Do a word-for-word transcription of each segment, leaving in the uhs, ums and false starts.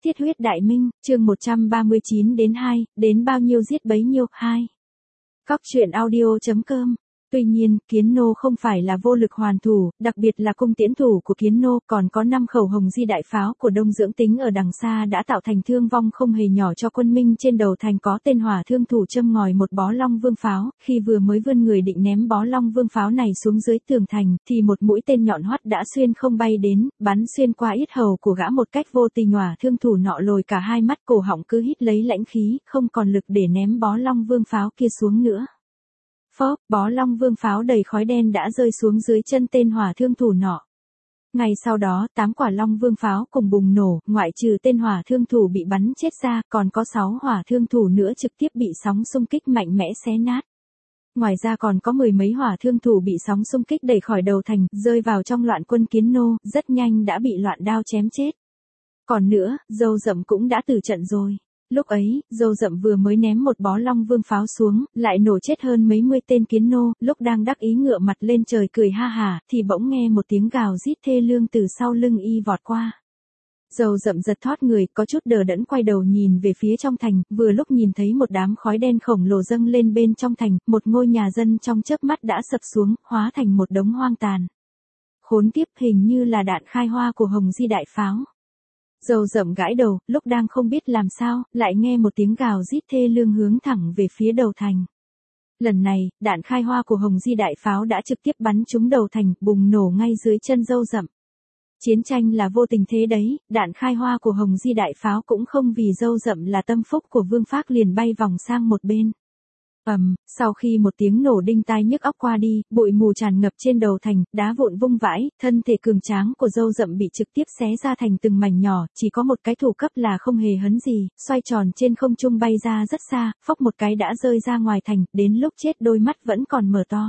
Thiết huyết đại minh, chương một trăm ba mươi chín đến hai, đến bao nhiêu giết bấy nhiêu, hai. Cóc truyện audio chấm com. Tuy nhiên, Kiến Nô không phải là vô lực hoàn thủ, đặc biệt là cung tiễn thủ của Kiến Nô, còn có năm khẩu hồng di đại pháo của Đông Dưỡng Tính ở đằng xa đã tạo thành thương vong không hề nhỏ cho quân Minh. Trên đầu thành có tên hỏa thương thủ châm ngòi một bó long vương pháo, khi vừa mới vươn người định ném bó long vương pháo này xuống dưới tường thành, thì một mũi tên nhọn hoắt đã xuyên không bay đến, bắn xuyên qua yết hầu của gã một cách vô tình. Hỏa thương thủ nọ lồi cả hai mắt, cổ họng cứ hít lấy lãnh khí, không còn lực để ném bó long vương pháo kia xuống nữa. Phóp, bó long vương pháo đầy khói đen đã rơi xuống dưới chân tên hỏa thương thủ nọ. Ngay sau đó, tám quả long vương pháo cùng bùng nổ, ngoại trừ tên hỏa thương thủ bị bắn chết ra, còn có sáu hỏa thương thủ nữa trực tiếp bị sóng xung kích mạnh mẽ xé nát. Ngoài ra còn có mười mấy hỏa thương thủ bị sóng xung kích đẩy khỏi đầu thành, rơi vào trong loạn quân Kiến Nô, rất nhanh đã bị loạn đao chém chết. Còn nữa, Dâu Dậm cũng đã tử trận rồi. Lúc ấy, Dâu Dậm vừa mới ném một bó long vương pháo xuống, lại nổ chết hơn mấy mươi tên Kiến Nô, lúc đang đắc ý ngựa mặt lên trời cười ha hả, thì bỗng nghe một tiếng gào rít thê lương từ sau lưng y vọt qua. Dâu Dậm giật thoát người, có chút đờ đẫn quay đầu nhìn về phía trong thành, vừa lúc nhìn thấy một đám khói đen khổng lồ dâng lên bên trong thành, một ngôi nhà dân trong chớp mắt đã sập xuống, hóa thành một đống hoang tàn. Khốn kiếp, hình như là đạn khai hoa của hồng di đại pháo. Dâu Dậm gãi đầu, lúc đang không biết làm sao, lại nghe một tiếng gào rít thê lương hướng thẳng về phía đầu thành. Lần này, đạn khai hoa của hồng di đại pháo đã trực tiếp bắn trúng đầu thành, bùng nổ ngay dưới chân Dâu Dậm. Chiến tranh là vô tình thế đấy, đạn khai hoa của hồng di đại pháo cũng không vì Dâu Dậm là tâm phúc của Vương Phác liền bay vòng sang một bên. Ầm, um, sau khi một tiếng nổ đinh tai nhức óc qua đi, bụi mù tràn ngập trên đầu thành, đá vụn vung vãi, thân thể cường tráng của Dâu Dậm bị trực tiếp xé ra thành từng mảnh nhỏ, chỉ có một cái thủ cấp là không hề hấn gì, xoay tròn trên không trung bay ra rất xa, phốc một cái đã rơi ra ngoài thành, đến lúc chết đôi mắt vẫn còn mở to.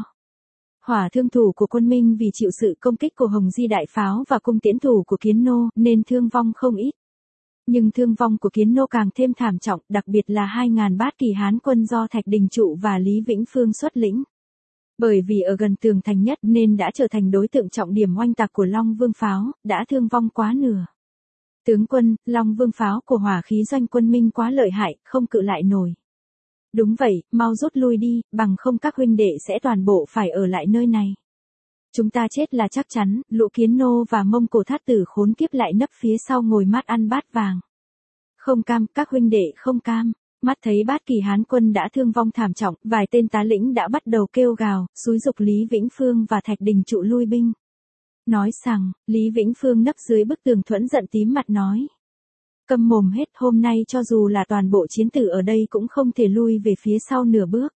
Hỏa thương thủ của quân Minh vì chịu sự công kích của hồng di đại pháo và cung tiễn thủ của Kiến Nô, nên thương vong không ít. Nhưng thương vong của Kiến Nô càng thêm thảm trọng, đặc biệt là hai ngàn bát kỳ Hán quân do Thạch Đình Trụ và Lý Vĩnh Phương xuất lĩnh. Bởi vì ở gần tường thành nhất nên đã trở thành đối tượng trọng điểm oanh tạc của Long Vương pháo, đã thương vong quá nửa. Tướng quân, Long Vương pháo của hỏa khí doanh quân Minh quá lợi hại, không cự lại nổi. Đúng vậy, mau rút lui đi, bằng không các huynh đệ sẽ toàn bộ phải ở lại nơi này. Chúng ta chết là chắc chắn, lũ Kiến Nô và Mông Cổ thát tử khốn kiếp lại nấp phía sau ngồi mát ăn bát vàng. Không cam, các huynh đệ không cam. Mắt thấy bát kỳ Hán quân đã thương vong thảm trọng, vài tên tá lĩnh đã bắt đầu kêu gào, xúi giục Lý Vĩnh Phương và Thạch Đình Trụ lui binh. Nói rằng, Lý Vĩnh Phương nấp dưới bức tường thuẫn giận tím mặt nói. Câm mồm hết, hôm nay cho dù là toàn bộ chiến tử ở đây cũng không thể lui về phía sau nửa bước.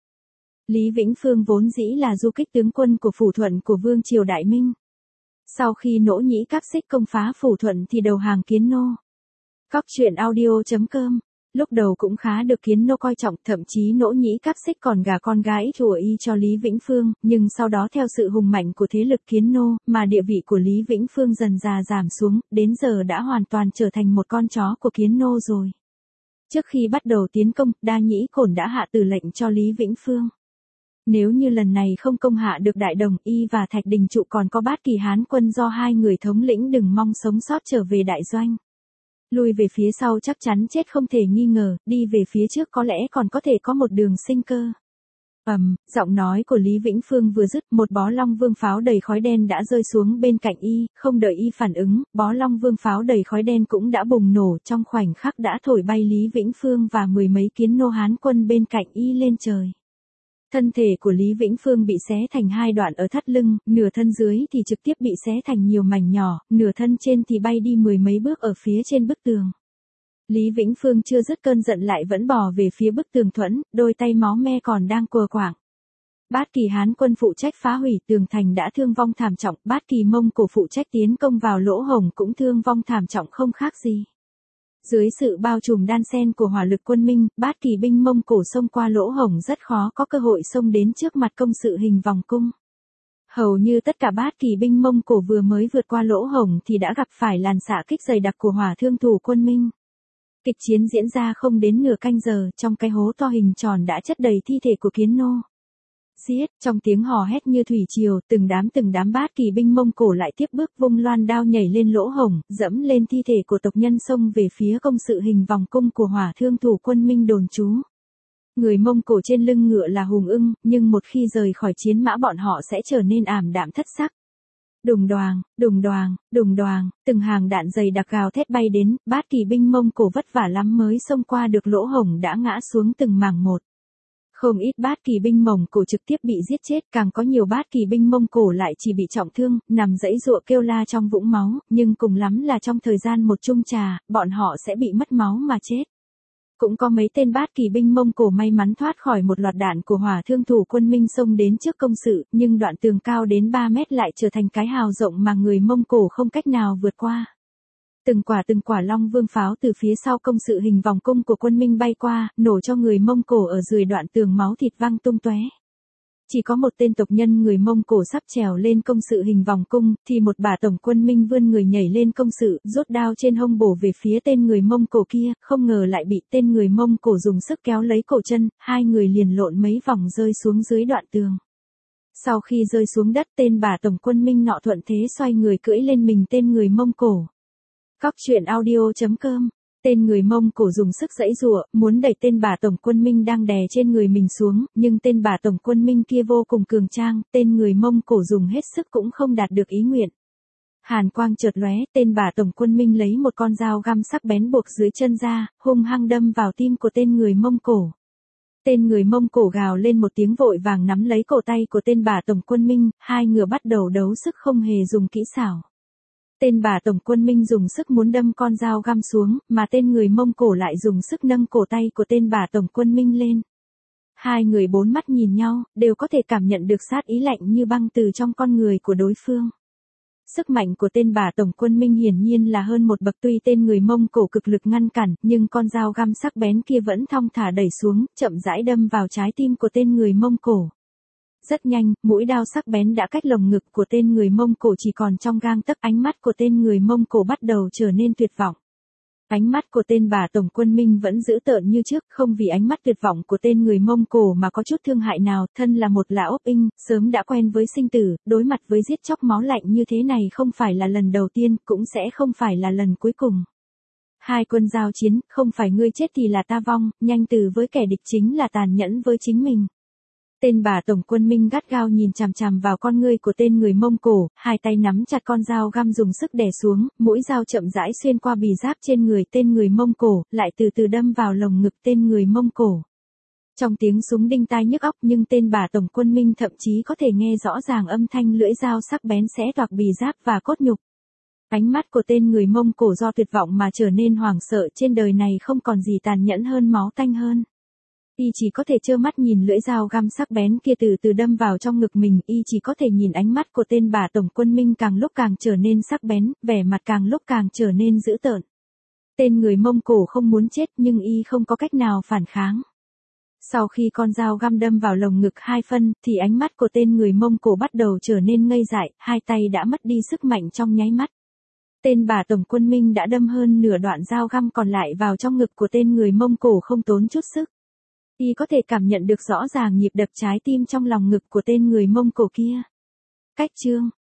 Lý Vĩnh Phương vốn dĩ là du kích tướng quân của Phủ Thuận của Vương Triều Đại Minh. Sau khi Nỗ Nhĩ Cáp Xích công phá Phủ Thuận thì đầu hàng Kiến Nô. Cóc truyện audio chấm com. Lúc đầu cũng khá được Kiến Nô coi trọng, thậm chí Nỗ Nhĩ Cáp Xích còn gả con gái của y cho Lý Vĩnh Phương, nhưng sau đó theo sự hùng mạnh của thế lực Kiến Nô, mà địa vị của Lý Vĩnh Phương dần dà giảm xuống, đến giờ đã hoàn toàn trở thành một con chó của Kiến Nô rồi. Trước khi bắt đầu tiến công, Đa Nhĩ Cổn đã hạ tử lệnh cho Lý Vĩnh Phương. Nếu như lần này không công hạ được Đại Đồng, y và Thạch Đình Trụ còn có bát kỳ Hán quân do hai người thống lĩnh đừng mong sống sót trở về đại doanh. Lui về phía sau chắc chắn chết không thể nghi ngờ, đi về phía trước có lẽ còn có thể có một đường sinh cơ. Ầm, um, giọng nói của Lý Vĩnh Phương vừa dứt, một bó long vương pháo đầy khói đen đã rơi xuống bên cạnh y, không đợi y phản ứng, bó long vương pháo đầy khói đen cũng đã bùng nổ, trong khoảnh khắc đã thổi bay Lý Vĩnh Phương và mười mấy Kiến Nô Hán quân bên cạnh y lên trời. Thân thể của Lý Vĩnh Phương bị xé thành hai đoạn ở thắt lưng, nửa thân dưới thì trực tiếp bị xé thành nhiều mảnh nhỏ, nửa thân trên thì bay đi mười mấy bước ở phía trên bức tường. Lý Vĩnh Phương chưa dứt cơn giận lại vẫn bò về phía bức tường thuẫn, đôi tay máu me còn đang quờ quạng. Bát kỳ Hán quân phụ trách phá hủy tường thành đã thương vong thảm trọng, bát kỳ Mông Cổ phụ trách tiến công vào lỗ hổng cũng thương vong thảm trọng không khác gì. Dưới sự bao trùm đan xen của hỏa lực quân Minh, bát kỳ binh Mông Cổ xông qua lỗ hổng rất khó có cơ hội xông đến trước mặt công sự hình vòng cung. Hầu như tất cả bát kỳ binh Mông Cổ vừa mới vượt qua lỗ hổng thì đã gặp phải làn xạ kích dày đặc của hỏa thương thủ quân Minh. Kịch chiến diễn ra không đến nửa canh giờ, trong cái hố to hình tròn đã chất đầy thi thể của Kiến Nô. Giết, trong tiếng hò hét như thủy triều, từng đám từng đám bát kỳ binh Mông Cổ lại tiếp bước vung loan đao nhảy lên lỗ hổng, dẫm lên thi thể của tộc nhân xông về phía công sự hình vòng cung của Hỏa Thương Thủ Quân Minh đồn trú. Người Mông Cổ trên lưng ngựa là hùng ưng, nhưng một khi rời khỏi chiến mã bọn họ sẽ trở nên ảm đạm thất sắc. Đùng đoàng, đùng đoàng, đùng đoàng, từng hàng đạn dày đặc gào thét bay đến, bát kỳ binh Mông Cổ vất vả lắm mới xông qua được lỗ hổng đã ngã xuống từng mảng một. Không ít bát kỳ binh Mông Cổ trực tiếp bị giết chết, càng có nhiều bát kỳ binh Mông Cổ lại chỉ bị trọng thương, nằm giãy giụa kêu la trong vũng máu, nhưng cùng lắm là trong thời gian một chung trà, bọn họ sẽ bị mất máu mà chết. Cũng có mấy tên bát kỳ binh Mông Cổ may mắn thoát khỏi một loạt đạn của Hỏa Thương Thủ Quân Minh xông đến trước công sự, nhưng đoạn tường cao đến ba mét lại trở thành cái hào rộng mà người Mông Cổ không cách nào vượt qua. Từng quả từng quả Long Vương pháo từ phía sau công sự hình vòng cung của Quân Minh bay qua, nổ cho người Mông Cổ ở dưới đoạn tường máu thịt văng tung tóe. Chỉ có một tên tộc nhân người Mông Cổ sắp trèo lên công sự hình vòng cung, thì một bả tổng Quân Minh vươn người nhảy lên công sự, rút đao trên hông bổ về phía tên người Mông Cổ kia, không ngờ lại bị tên người Mông Cổ dùng sức kéo lấy cổ chân, hai người liền lộn mấy vòng rơi xuống dưới đoạn tường. Sau khi rơi xuống đất, tên bả tổng Quân Minh nọ thuận thế xoay người cưỡi lên mình tên người Mông Cổ. Cóc truyện audio chấm com. Tên người Mông Cổ dùng sức giãy giụa, muốn đẩy tên bả tổng Quân Minh đang đè trên người mình xuống, nhưng tên bả tổng Quân Minh kia vô cùng cường trang, tên người Mông Cổ dùng hết sức cũng không đạt được ý nguyện. Hàn quang chợt lóe, tên bả tổng Quân Minh lấy một con dao găm sắc bén buộc dưới chân ra, hung hăng đâm vào tim của tên người Mông Cổ. Tên người Mông Cổ gào lên một tiếng vội vàng nắm lấy cổ tay của tên bả tổng Quân Minh, hai người bắt đầu đấu sức không hề dùng kỹ xảo. Tên bả tổng Quân Minh dùng sức muốn đâm con dao găm xuống, mà tên người Mông Cổ lại dùng sức nâng cổ tay của tên bả tổng Quân Minh lên. Hai người bốn mắt nhìn nhau, đều có thể cảm nhận được sát ý lạnh như băng từ trong con người của đối phương. Sức mạnh của tên bả tổng Quân Minh hiển nhiên là hơn một bậc, tuy tên người Mông Cổ cực lực ngăn cản, nhưng con dao găm sắc bén kia vẫn thong thả đẩy xuống, chậm rãi đâm vào trái tim của tên người Mông Cổ. Rất nhanh, mũi đao sắc bén đã cách lồng ngực của tên người Mông Cổ chỉ còn trong gang tấc, ánh mắt của tên người Mông Cổ bắt đầu trở nên tuyệt vọng. Ánh mắt của tên bả tổng Quân Minh vẫn dữ tợn như trước, không vì ánh mắt tuyệt vọng của tên người Mông Cổ mà có chút thương hại nào, thân là một lã ốp inh, sớm đã quen với sinh tử, đối mặt với giết chóc máu lạnh như thế này không phải là lần đầu tiên, cũng sẽ không phải là lần cuối cùng. Hai quân giao chiến, không phải ngươi chết thì là ta vong, nhanh từ với kẻ địch chính là tàn nhẫn với chính mình. Tên bả tổng Quân Minh gắt gao nhìn chằm chằm vào con ngươi của tên người Mông Cổ, hai tay nắm chặt con dao găm dùng sức đè xuống, mũi dao chậm rãi xuyên qua bì giáp trên người tên người Mông Cổ, lại từ từ đâm vào lồng ngực tên người Mông Cổ. Trong tiếng súng đinh tai nhức óc, nhưng tên bả tổng Quân Minh thậm chí có thể nghe rõ ràng âm thanh lưỡi dao sắc bén xé toạc bì giáp và cốt nhục. Ánh mắt của tên người Mông Cổ do tuyệt vọng mà trở nên hoảng sợ, trên đời này không còn gì tàn nhẫn hơn máu tanh hơn. Y chỉ có thể trơ mắt nhìn lưỡi dao găm sắc bén kia từ từ đâm vào trong ngực mình, y chỉ có thể nhìn ánh mắt của tên bả tổng Quân Minh càng lúc càng trở nên sắc bén, vẻ mặt càng lúc càng trở nên dữ tợn. Tên người Mông Cổ không muốn chết nhưng y không có cách nào phản kháng. Sau khi con dao găm đâm vào lồng ngực hai phân, thì ánh mắt của tên người Mông Cổ bắt đầu trở nên ngây dại, hai tay đã mất đi sức mạnh trong nháy mắt. Tên bả tổng Quân Minh đã đâm hơn nửa đoạn dao găm còn lại vào trong ngực của tên người Mông Cổ không tốn chút sức. Y có thể cảm nhận được rõ ràng nhịp đập trái tim trong lòng ngực của tên người Mông Cổ kia. Cách chương